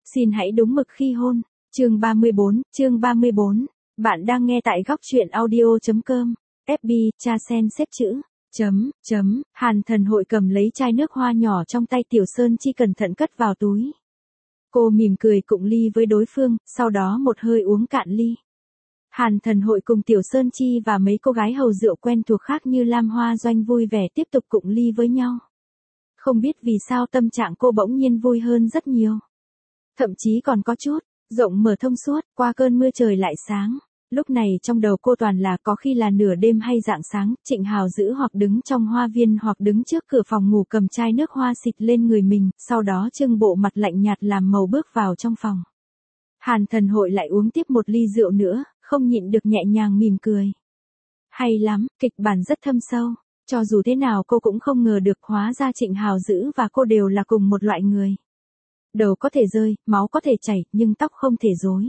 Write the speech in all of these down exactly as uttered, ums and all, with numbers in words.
Xin hãy đúng mực khi hôn. Chương ba mươi bốn, chương ba mươi bốn. Bạn đang nghe tại góc truyện audio.com. ép bê, cha sen xếp chữ. Chấm, chấm, Hàn Thần Hội cầm lấy chai nước hoa nhỏ trong tay Tiểu Sơn Chi cẩn thận cất vào túi. Cô mỉm cười cụng ly với đối phương, sau đó một hơi uống cạn ly. Hàn Thần Hội cùng Tiểu Sơn Chi và mấy cô gái hầu rượu quen thuộc khác như Lam Hoa Doanh vui vẻ tiếp tục cụng ly với nhau. Không biết vì sao tâm trạng cô bỗng nhiên vui hơn rất nhiều. Thậm chí còn có chút, rộng mở thông suốt, qua cơn mưa trời lại sáng. Lúc này trong đầu cô toàn là có khi là nửa đêm hay rạng sáng, Trịnh Hào giữ hoặc đứng trong hoa viên hoặc đứng trước cửa phòng ngủ cầm chai nước hoa xịt lên người mình, sau đó trưng bộ mặt lạnh nhạt làm màu bước vào trong phòng. Hàn Thần Hội lại uống tiếp một ly rượu nữa, không nhịn được nhẹ nhàng mỉm cười. Hay lắm, kịch bản rất thâm sâu, cho dù thế nào cô cũng không ngờ được hóa ra Trịnh Hào giữ và cô đều là cùng một loại người. Đầu có thể rơi, máu có thể chảy, nhưng tóc không thể rối.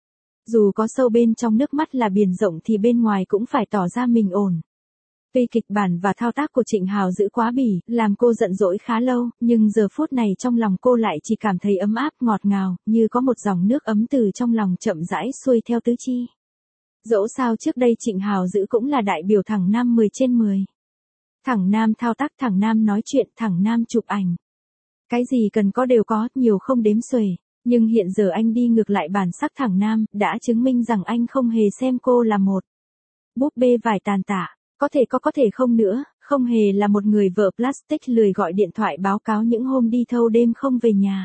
Dù có sâu bên trong nước mắt là biển rộng thì bên ngoài cũng phải tỏ ra mình ổn. Tuy kịch bản và thao tác của Trịnh Hào giữ quá bỉ, làm cô giận dỗi khá lâu, nhưng giờ phút này trong lòng cô lại chỉ cảm thấy ấm áp ngọt ngào, như có một dòng nước ấm từ trong lòng chậm rãi xuôi theo tứ chi. Dẫu sao trước đây Trịnh Hào giữ cũng là đại biểu thẳng nam mười trên mười. Thẳng nam thao tác, thẳng nam nói chuyện, thẳng nam chụp ảnh. Cái gì cần có đều có, nhiều không đếm xuể. Nhưng hiện giờ anh đi ngược lại bản sắc thẳng nam, đã chứng minh rằng anh không hề xem cô là một búp bê vải tàn tạ. Có thể có có thể không nữa, không hề là một người vợ plastic lười gọi điện thoại báo cáo những hôm đi thâu đêm không về nhà.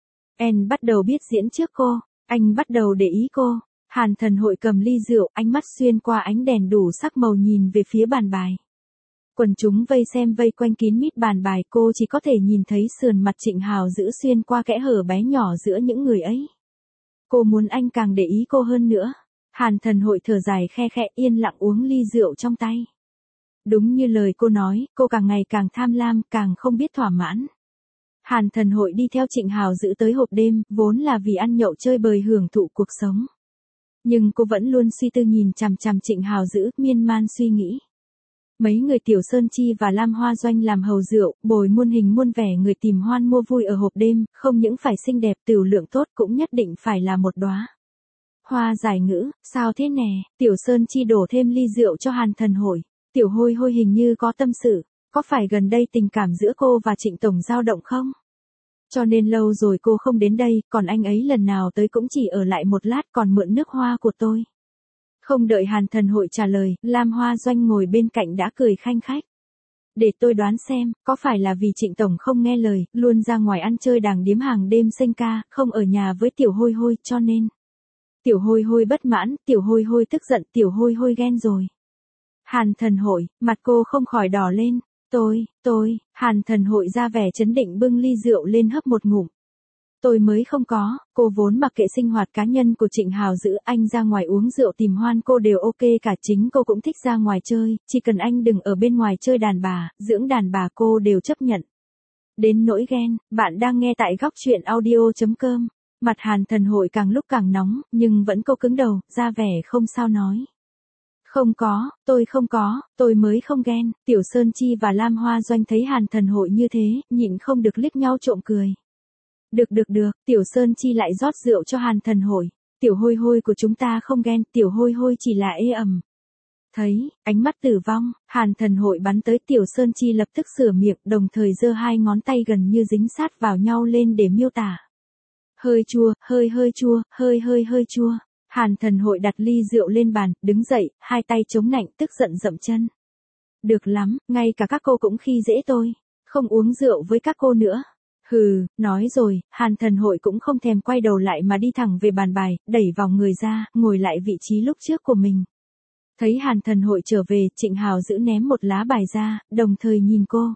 En bắt đầu biết diễn trước cô, anh bắt đầu để ý cô. Hàn Thần Hội cầm ly rượu, ánh mắt xuyên qua ánh đèn đủ sắc màu nhìn về phía bàn bài. Quần chúng vây xem vây quanh kín mít bàn bài, cô chỉ có thể nhìn thấy sườn mặt Trịnh Hào giữ xuyên qua kẽ hở bé nhỏ giữa những người ấy. Cô muốn anh càng để ý cô hơn nữa. Hàn Thần Hội thở dài khe khẽ yên lặng uống ly rượu trong tay. Đúng như lời cô nói, cô càng ngày càng tham lam, càng không biết thỏa mãn. Hàn Thần Hội đi theo Trịnh Hào giữ tới hộp đêm, vốn là vì ăn nhậu chơi bời hưởng thụ cuộc sống. Nhưng cô vẫn luôn suy tư nhìn chằm chằm Trịnh Hào giữ, miên man suy nghĩ. Mấy người Tiểu Sơn Chi và Lam Hoa Doanh làm hầu rượu, bồi muôn hình muôn vẻ người tìm hoan mua vui ở hộp đêm, không những phải xinh đẹp tửu lượng tốt cũng nhất định phải là một đóa hoa giải ngữ. Sao thế nè? Tiểu Sơn Chi đổ thêm ly rượu cho Hàn Thần Hội. Tiểu Hôi Hôi hình như có tâm sự, có phải gần đây tình cảm giữa cô và Trịnh Tổng dao động không? Cho nên lâu rồi cô không đến đây, còn anh ấy lần nào tới cũng chỉ ở lại một lát còn mượn nước hoa của tôi. Không đợi Hàn Thần Hội trả lời, Lam Hoa Doanh ngồi bên cạnh đã cười khanh khách. Để tôi đoán xem, có phải là vì Trịnh Tổng không nghe lời, luôn ra ngoài ăn chơi đàng điếm hàng đêm xanh ca, không ở nhà với Tiểu Hôi Hôi, cho nên. Tiểu Hôi Hôi bất mãn, Tiểu Hôi Hôi tức giận, Tiểu Hôi Hôi ghen rồi. Hàn Thần Hội, mặt cô không khỏi đỏ lên. Tôi, tôi, Hàn Thần Hội ra vẻ chấn định bưng ly rượu lên hấp một ngụm. Tôi mới không có, cô vốn mặc kệ sinh hoạt cá nhân của Trịnh Hào giữ, anh ra ngoài uống rượu tìm hoan cô đều ok cả, chính cô cũng thích ra ngoài chơi, chỉ cần anh đừng ở bên ngoài chơi đàn bà, dưỡng đàn bà cô đều chấp nhận. Đến nỗi ghen, bạn đang nghe tại góc truyện audio.com. Mặt Hàn Thần Hội càng lúc càng nóng, nhưng vẫn câu cứng đầu, ra vẻ không sao nói. Không có, tôi không có, tôi mới không ghen. Tiểu Sơn Chi và Lam Hoa Doanh thấy Hàn Thần Hội như thế, nhịn không được liếc nhau trộm cười. Được được được, Tiểu Sơn Chi lại rót rượu cho Hàn Thần Hội. Tiểu Hôi Hôi của chúng ta không ghen, Tiểu Hôi Hôi chỉ là ê ẩm. Thấy, ánh mắt tử vong, Hàn Thần Hội bắn tới Tiểu Sơn Chi lập tức sửa miệng, đồng thời giơ hai ngón tay gần như dính sát vào nhau lên để miêu tả. Hơi chua, hơi hơi chua, hơi hơi hơi chua. Hàn Thần Hội đặt ly rượu lên bàn, đứng dậy, hai tay chống nạnh, tức giận dậm chân. Được lắm, ngay cả các cô cũng khi dễ tôi. Không uống rượu với các cô nữa. Hừ, nói rồi, Hàn Thần Hội cũng không thèm quay đầu lại mà đi thẳng về bàn bài, đẩy vòng người ra, ngồi lại vị trí lúc trước của mình. Thấy Hàn Thần Hội trở về, Trịnh Hào giữ ném một lá bài ra, đồng thời nhìn cô.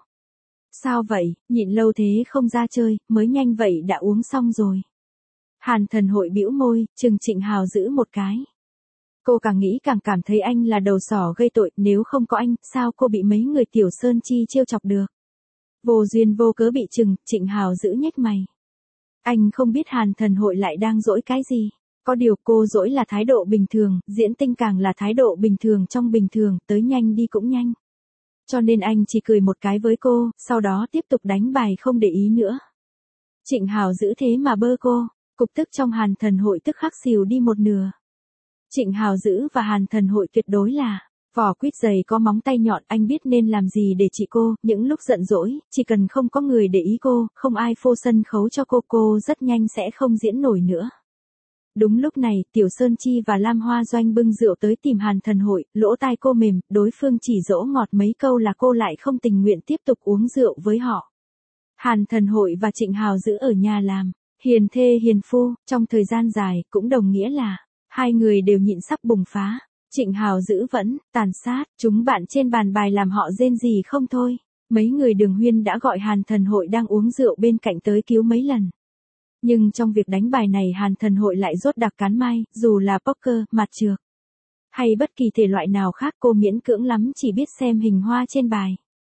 Sao vậy, nhịn lâu thế không ra chơi, mới nhanh vậy đã uống xong rồi. Hàn Thần Hội bĩu môi, chừng Trịnh Hào giữ một cái. Cô càng nghĩ càng cảm thấy anh là đầu sỏ gây tội, nếu không có anh, sao cô bị mấy người Tiểu Sơn Chi trêu chọc được. Vô duyên vô cớ bị chừng, Trịnh Hào giữ nhếch mày. Anh không biết Hàn Thần Hội lại đang dỗi cái gì. Có điều cô dỗi là thái độ bình thường, diễn tinh càng là thái độ bình thường trong bình thường, tới nhanh đi cũng nhanh. Cho nên anh chỉ cười một cái với cô, sau đó tiếp tục đánh bài không để ý nữa. Trịnh Hào giữ thế mà bơ cô. Cục tức trong Hàn Thần Hội tức khắc xìu đi một nửa. Trịnh Hào Dữ và Hàn Thần Hội tuyệt đối là vỏ quýt dày có móng tay nhọn, anh biết nên làm gì để trị cô, những lúc giận dỗi, chỉ cần không có người để ý cô, không ai phô sân khấu cho cô, cô rất nhanh sẽ không diễn nổi nữa. Đúng lúc này, Tiểu Sơn Chi và Lam Hoa Doanh bưng rượu tới tìm Hàn Thần Hội, lỗ tai cô mềm, đối phương chỉ dỗ ngọt mấy câu là cô lại không tình nguyện tiếp tục uống rượu với họ. Hàn Thần Hội và Trịnh Hào Dữ ở nhà làm hiền thê hiền phu, trong thời gian dài, cũng đồng nghĩa là hai người đều nhịn sắp bùng phá. Trịnh Hào Dữ vẫn tàn sát, chúng bạn trên bàn bài làm họ rên rỉ không thôi. Mấy người Đường Huyên đã gọi Hàn Thần Hội đang uống rượu bên cạnh tới cứu mấy lần. Nhưng trong việc đánh bài này Hàn Thần Hội lại rốt đặc cán mai, dù là poker, mặt trược, hay bất kỳ thể loại nào khác, cô miễn cưỡng lắm chỉ biết xem hình hoa trên bài.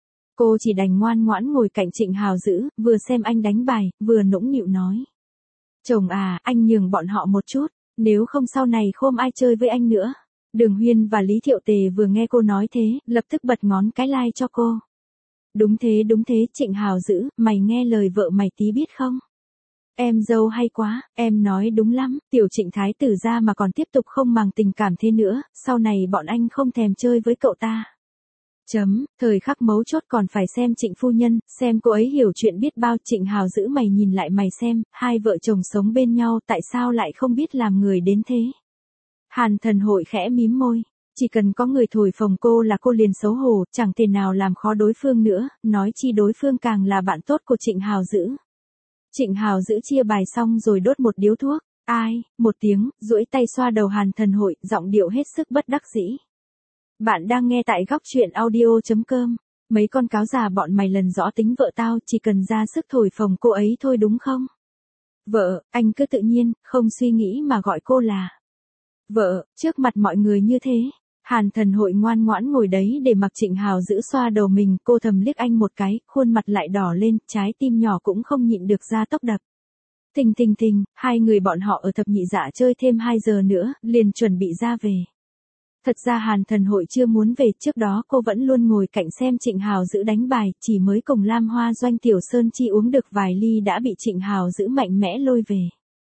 Cô chỉ đành ngoan ngoãn ngồi cạnh Trịnh Hào Dữ, vừa xem anh đánh bài, vừa nũng nịu nói. Chồng à, anh nhường bọn họ một chút, nếu không sau này không ai chơi với anh nữa. Đường Huyên và Lý Thiệu Tề vừa nghe cô nói thế, lập tức bật ngón cái like cho cô. Đúng thế đúng thế Trịnh Hào Dữ, mày nghe lời vợ mày tí biết không? Em dâu hay quá, em nói đúng lắm, Tiểu Trịnh thái tử ra mà còn tiếp tục không màng tình cảm thế nữa, sau này bọn anh không thèm chơi với cậu ta. Chấm, thời khắc mấu chốt còn phải xem Trịnh phu nhân, xem cô ấy hiểu chuyện biết bao. Trịnh Hào Dữ mày nhìn lại mày xem, hai vợ chồng sống bên nhau tại sao lại không biết làm người đến thế? Hàn Thần Hội khẽ mím môi, chỉ cần có người thổi phồng cô là cô liền xấu hổ, chẳng thể nào làm khó đối phương nữa, nói chi đối phương càng là bạn tốt của Trịnh Hào Dữ. Trịnh Hào Dữ chia bài xong rồi đốt một điếu thuốc, ai, một tiếng, duỗi tay xoa đầu Hàn Thần Hội, giọng điệu hết sức bất đắc dĩ. Bạn đang nghe tại góc truyện audio.com, mấy con cáo già bọn mày lần rõ tính vợ tao, chỉ cần ra sức thổi phồng cô ấy thôi đúng không? Vợ, anh cứ tự nhiên, không suy nghĩ mà gọi cô là vợ, trước mặt mọi người như thế. Hàn Thần Hội ngoan ngoãn ngồi đấy để mặc Trịnh Hào Dữ xoa đầu mình, cô thầm liếc anh một cái, khuôn mặt lại đỏ lên, trái tim nhỏ cũng không nhịn được ra tốc đập. Thình thình thình, hai người bọn họ ở thập nhị dạ chơi thêm hai giờ nữa, liền chuẩn bị ra về. Thật ra Hàn Thần Hội chưa muốn về, trước đó cô vẫn luôn ngồi cạnh xem Trịnh Hào Dữ đánh bài, chỉ mới cùng Lam Hoa Doanh Tiểu Sơn Chi uống được vài ly đã bị Trịnh Hào Dữ mạnh mẽ lôi về.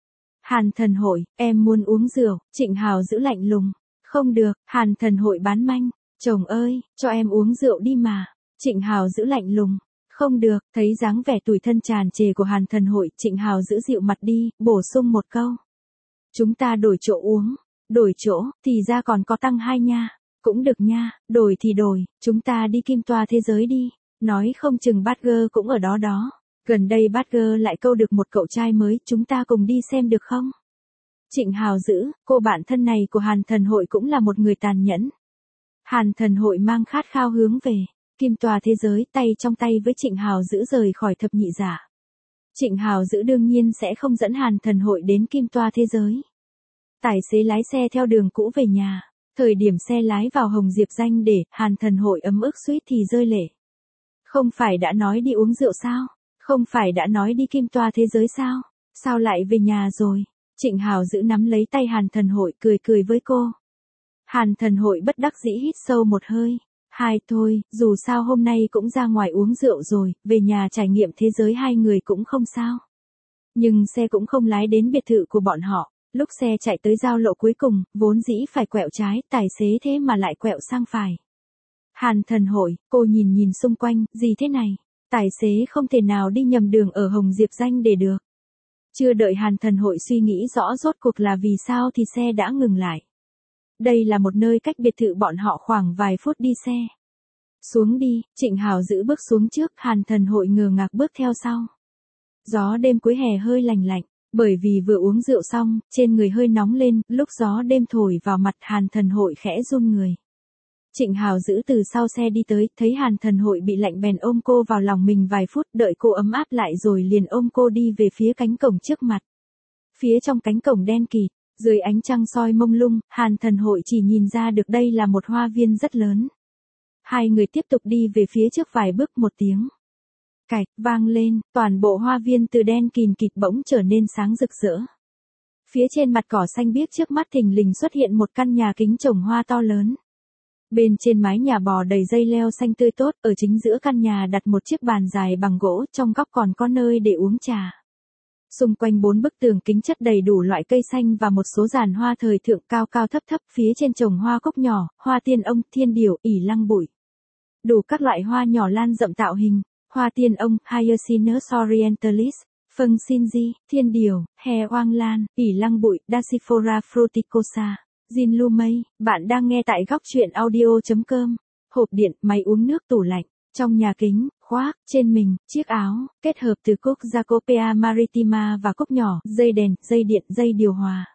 Hàn Thần Hội, em muốn uống rượu, Trịnh Hào Dữ lạnh lùng. Không được, Hàn Thần Hội bán manh, chồng ơi, cho em uống rượu đi mà. Trịnh Hào Dữ lạnh lùng. Không được, thấy dáng vẻ tủi thân tràn trề của Hàn Thần Hội, Trịnh Hào Dữ dịu mặt đi, bổ sung một câu. Chúng ta đổi chỗ uống. Đổi chỗ, thì ra còn có tăng hai nha. Cũng được nha, đổi thì đổi, chúng ta đi Kim Toa Thế Giới đi. Nói không chừng Badger cũng ở đó đó. Gần đây Badger lại câu được một cậu trai mới, chúng ta cùng đi xem được không? Trịnh Hào Dữ, cô bạn thân này của Hàn Thần Hội cũng là một người tàn nhẫn. Hàn Thần Hội mang khát khao hướng về Kim Toa Thế Giới, tay trong tay với Trịnh Hào Dữ rời khỏi thập nhị giả. Trịnh Hào Dữ đương nhiên sẽ không dẫn Hàn Thần Hội đến Kim Toa Thế Giới. Tài xế lái xe theo đường cũ về nhà. Thời điểm xe lái vào Hồng Diệp Danh để, Hàn Thần Hội ấm ức suýt thì rơi lệ. Không phải đã nói đi uống rượu sao? Không phải đã nói đi Kim Toa Thế Giới sao? Sao lại về nhà rồi? Trịnh Hào Dữ nắm lấy tay Hàn Thần Hội, cười cười với cô. Hàn Thần Hội bất đắc dĩ hít sâu một hơi. Hai thôi, dù sao hôm nay cũng ra ngoài uống rượu rồi, về nhà trải nghiệm thế giới hai người cũng không sao. Nhưng xe cũng không lái đến biệt thự của bọn họ. Lúc xe chạy tới giao lộ cuối cùng, vốn dĩ phải quẹo trái, tài xế thế mà lại quẹo sang phải. Hàn Thần Hội, cô nhìn nhìn xung quanh, gì thế này? Tài xế không thể nào đi nhầm đường ở Hồng Diệp Danh để được. Chưa đợi Hàn Thần Hội suy nghĩ rõ rốt cuộc là vì sao thì xe đã ngừng lại. Đây là một nơi cách biệt thự bọn họ khoảng vài phút đi xe. Xuống đi, Trịnh Hào Dữ bước xuống trước, Hàn Thần Hội ngờ ngác bước theo sau. Gió đêm cuối hè hơi lành lạnh. Bởi vì vừa uống rượu xong, trên người hơi nóng lên, lúc gió đêm thổi vào mặt Hàn Thần Hội khẽ run người. Trịnh Hào Dữ từ sau xe đi tới, thấy Hàn Thần Hội bị lạnh bèn ôm cô vào lòng mình vài phút, đợi cô ấm áp lại rồi liền ôm cô đi về phía cánh cổng trước mặt. Phía trong cánh cổng đen kịt, dưới ánh trăng soi mông lung, Hàn Thần Hội chỉ nhìn ra được đây là một hoa viên rất lớn. Hai người tiếp tục đi về phía trước vài bước, một tiếng cạch vang lên, toàn bộ hoa viên từ đen kìn kịt bỗng trở nên sáng rực rỡ. Phía trên mặt cỏ xanh biếc trước mắt thình lình xuất hiện một căn nhà kính trồng hoa to lớn. Bên trên mái nhà bò đầy dây leo xanh tươi tốt, ở chính giữa căn nhà đặt một chiếc bàn dài bằng gỗ, trong góc còn có nơi để uống trà. Xung quanh bốn bức tường kính chất đầy đủ loại cây xanh và một số giàn hoa thời thượng cao cao thấp thấp, phía trên trồng hoa cúc nhỏ, hoa tiên ông, thiên điều, ỉ lăng bụi. Đủ các loại hoa nhỏ lan rậm tạo hình, hoa tiên ông, Hyacinthus orientalis, phân Xinji, thiên điều, hè oang lan, ỉ lăng bụi, Dasyphora fruticosa, Jin Lumei. Bạn đang nghe tại góc truyện audio.com. Hộp điện, máy uống nước, tủ lạnh. Trong nhà kính, khoác, trên mình, chiếc áo, kết hợp từ cúc Jacopea maritima và cúc nhỏ, dây đèn, dây điện, dây điều hòa.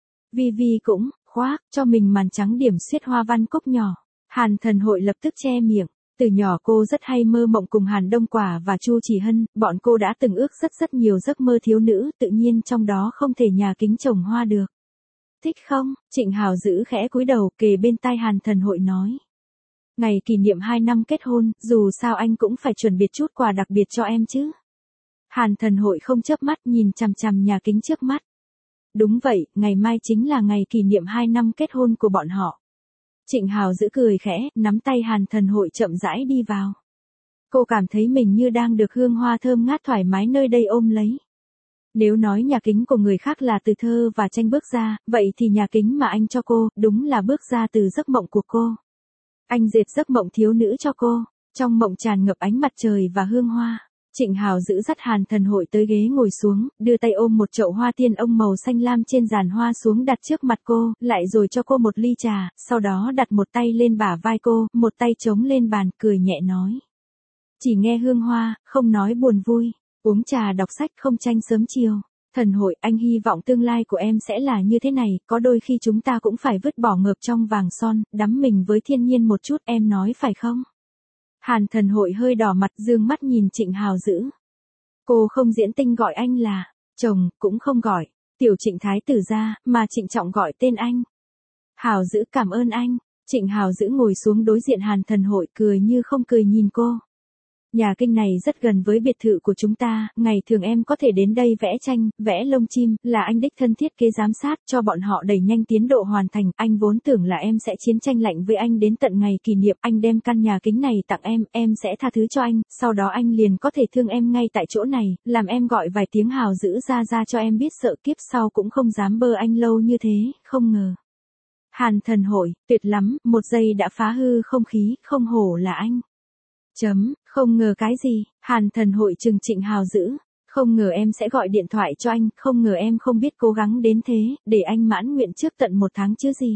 Vivi cũng, khoác, cho mình màn trắng điểm xuyết hoa văn cúc nhỏ. Hàn Thần Hội lập tức che miệng. Từ nhỏ cô rất hay mơ mộng cùng Hàn Đông Quả và Chu Chỉ Hân, bọn cô đã từng ước rất rất nhiều giấc mơ thiếu nữ, tự nhiên trong đó không thể nhà kính trồng hoa được. Thích không? Trịnh Hào giữ khẽ cúi đầu kề bên tai Hàn Thần Hội nói. Ngày kỷ niệm hai năm kết hôn, dù sao anh cũng phải chuẩn bị chút quà đặc biệt cho em chứ. Hàn Thần Hội không chớp mắt nhìn chằm chằm nhà kính trước mắt. Đúng vậy, ngày mai chính là ngày kỷ niệm hai năm kết hôn của bọn họ. Trịnh Hào giữ cười khẽ, nắm tay Hàn Thần Hội chậm rãi đi vào. Cô cảm thấy mình như đang được hương hoa thơm ngát thoải mái nơi đây ôm lấy. Nếu nói nhà kính của người khác là từ thơ và tranh bước ra, vậy thì nhà kính mà anh cho cô, đúng là bước ra từ giấc mộng của cô. Anh dệt giấc mộng thiếu nữ cho cô, trong mộng tràn ngập ánh mặt trời và hương hoa. Trịnh Hào giữ dắt Hàn Thần Hội tới ghế ngồi xuống, đưa tay ôm một chậu hoa tiên ông màu xanh lam trên giàn hoa xuống đặt trước mặt cô, lại rồi cho cô một ly trà, sau đó đặt một tay lên bả vai cô, một tay chống lên bàn, cười nhẹ nói. Chỉ nghe hương hoa, không nói buồn vui, uống trà đọc sách không tranh sớm chiều. Thần Hội, anh hy vọng tương lai của em sẽ là như thế này, có đôi khi chúng ta cũng phải vứt bỏ ngợp trong vàng son, đắm mình với thiên nhiên một chút, em nói phải không? Hàn Thần Hội hơi đỏ mặt, dương mắt nhìn Trịnh Hào giữ. Cô không diễn tinh gọi anh là chồng, cũng không gọi tiểu Trịnh Thái tử ra, mà trịnh trọng gọi tên anh. Hào giữ cảm ơn anh. Trịnh Hào giữ ngồi xuống đối diện Hàn Thần Hội, cười như không cười nhìn cô. Nhà kinh này rất gần với biệt thự của chúng ta, ngày thường em có thể đến đây vẽ tranh, vẽ lông chim, là anh đích thân thiết kế giám sát cho bọn họ đẩy nhanh tiến độ hoàn thành. Anh vốn tưởng là em sẽ chiến tranh lạnh với anh đến tận ngày kỷ niệm, anh đem căn nhà kính này tặng em, em sẽ tha thứ cho anh, sau đó anh liền có thể thương em ngay tại chỗ này, làm em gọi vài tiếng Hào giữ ra ra cho em biết, sợ kiếp sau cũng không dám bơ anh lâu như thế, không ngờ. Hàn Thần Hội, tuyệt lắm, một giây đã phá hư không khí, không hổ là anh. Chấm, không ngờ cái gì? Hàn Thần Hội trừng Trịnh Hào giữ. Không ngờ em sẽ gọi điện thoại cho anh, không ngờ em không biết cố gắng đến thế, để anh mãn nguyện trước tận một tháng chứ gì.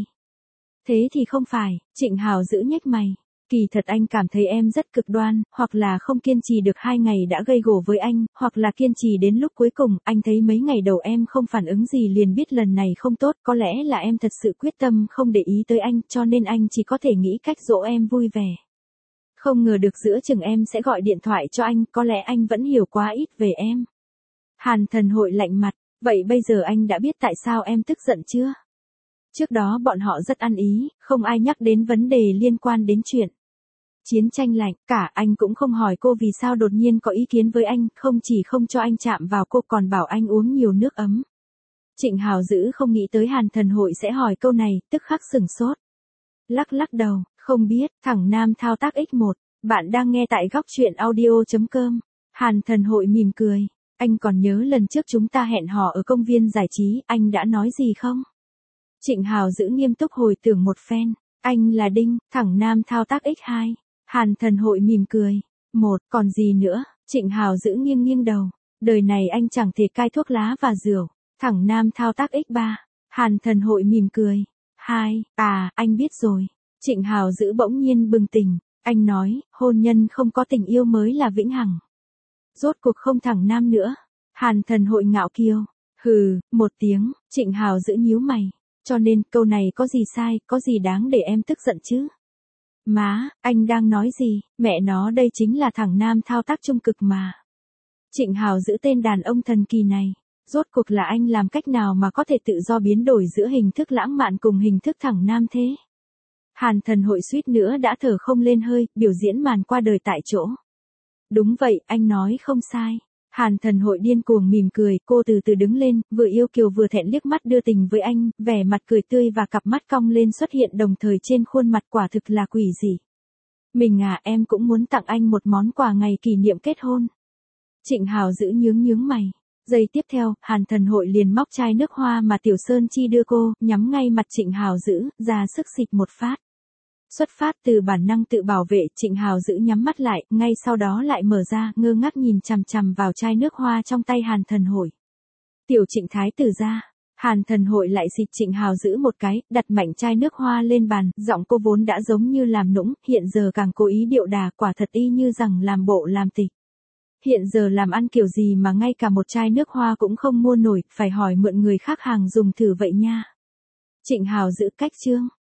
Thế thì không phải, Trịnh Hào giữ nhếch mày. Kỳ thật anh cảm thấy em rất cực đoan, hoặc là không kiên trì được hai ngày đã gây gổ với anh, hoặc là kiên trì đến lúc cuối cùng, anh thấy mấy ngày đầu em không phản ứng gì liền biết lần này không tốt, có lẽ là em thật sự quyết tâm không để ý tới anh, cho nên anh chỉ có thể nghĩ cách dỗ em vui vẻ. Không ngờ được giữa chừng em sẽ gọi điện thoại cho anh, có lẽ anh vẫn hiểu quá ít về em. Hàn Thần Hội lạnh mặt, vậy bây giờ anh đã biết tại sao em tức giận chưa? Trước đó bọn họ rất ăn ý, không ai nhắc đến vấn đề liên quan đến chuyện chiến tranh lạnh, cả anh cũng không hỏi cô vì sao đột nhiên có ý kiến với anh, không chỉ không cho anh chạm vào cô còn bảo anh uống nhiều nước ấm. Trịnh Hào giữ không nghĩ tới Hàn Thần Hội sẽ hỏi câu này, tức khắc sửng sốt. Lắc lắc đầu. Không biết, thẳng nam thao tác ích một, bạn đang nghe tại góc truyện audio.com. Hàn Thần Hội mỉm cười, anh còn nhớ lần trước chúng ta hẹn hò ở công viên giải trí, anh đã nói gì không? Trịnh Hào giữ nghiêm túc hồi tưởng một phen, anh là Đinh, thẳng nam thao tác ích hai. Hàn Thần Hội mỉm cười, một, còn gì nữa? Trịnh Hào giữ nghiêng nghiêng đầu, đời này anh chẳng thể cai thuốc lá và rượu, thẳng nam thao tác ích ba. Hàn Thần Hội mỉm cười, hai, à, anh biết rồi. Trịnh Hào giữ bỗng nhiên bừng tỉnh, anh nói, hôn nhân không có tình yêu mới là vĩnh hằng. Rốt cuộc không thẳng nam nữa. Hàn Thần Hội ngạo kiêu, hừ, một tiếng, Trịnh Hào giữ nhíu mày, cho nên câu này có gì sai, có gì đáng để em tức giận chứ? Má, anh đang nói gì, mẹ nó đây chính là thẳng nam thao tác trung cực mà. Trịnh Hào giữ tên đàn ông thần kỳ này, rốt cuộc là anh làm cách nào mà có thể tự do biến đổi giữa hình thức lãng mạn cùng hình thức thẳng nam thế? Hàn Thần Hội suýt nữa đã thở không lên hơi, biểu diễn màn qua đời tại chỗ. Đúng vậy, anh nói không sai. Hàn Thần Hội điên cuồng mỉm cười, cô từ từ đứng lên, vừa yêu kiều vừa thẹn liếc mắt đưa tình với anh, vẻ mặt cười tươi và cặp mắt cong lên xuất hiện đồng thời trên khuôn mặt, quả thực là quỷ dị. Mình à, em cũng muốn tặng anh một món quà ngày kỷ niệm kết hôn. Trịnh Hào giữ nhướng nhướng mày. Giây tiếp theo, Hàn Thần Hội liền móc chai nước hoa mà Tiểu Sơn Chi đưa cô, nhắm ngay mặt Trịnh Hào Dữ, ra sức xịt một phát. Xuất phát từ bản năng tự bảo vệ, Trịnh Hào Dữ nhắm mắt lại, ngay sau đó lại mở ra, ngơ ngác nhìn chằm chằm vào chai nước hoa trong tay Hàn Thần Hội. Tiểu Trịnh thái tử ra. Hàn Thần Hội lại xịt Trịnh Hào Dữ một cái, đặt mạnh chai nước hoa lên bàn, giọng cô vốn đã giống như làm nũng, hiện giờ càng cố ý điệu đà, quả thật y như rằng làm bộ làm tịch. Hiện giờ làm ăn kiểu gì mà ngay cả một chai nước hoa cũng không mua nổi, phải hỏi mượn người khác hàng dùng thử vậy nha. Trịnh Hào Dữ cách chương.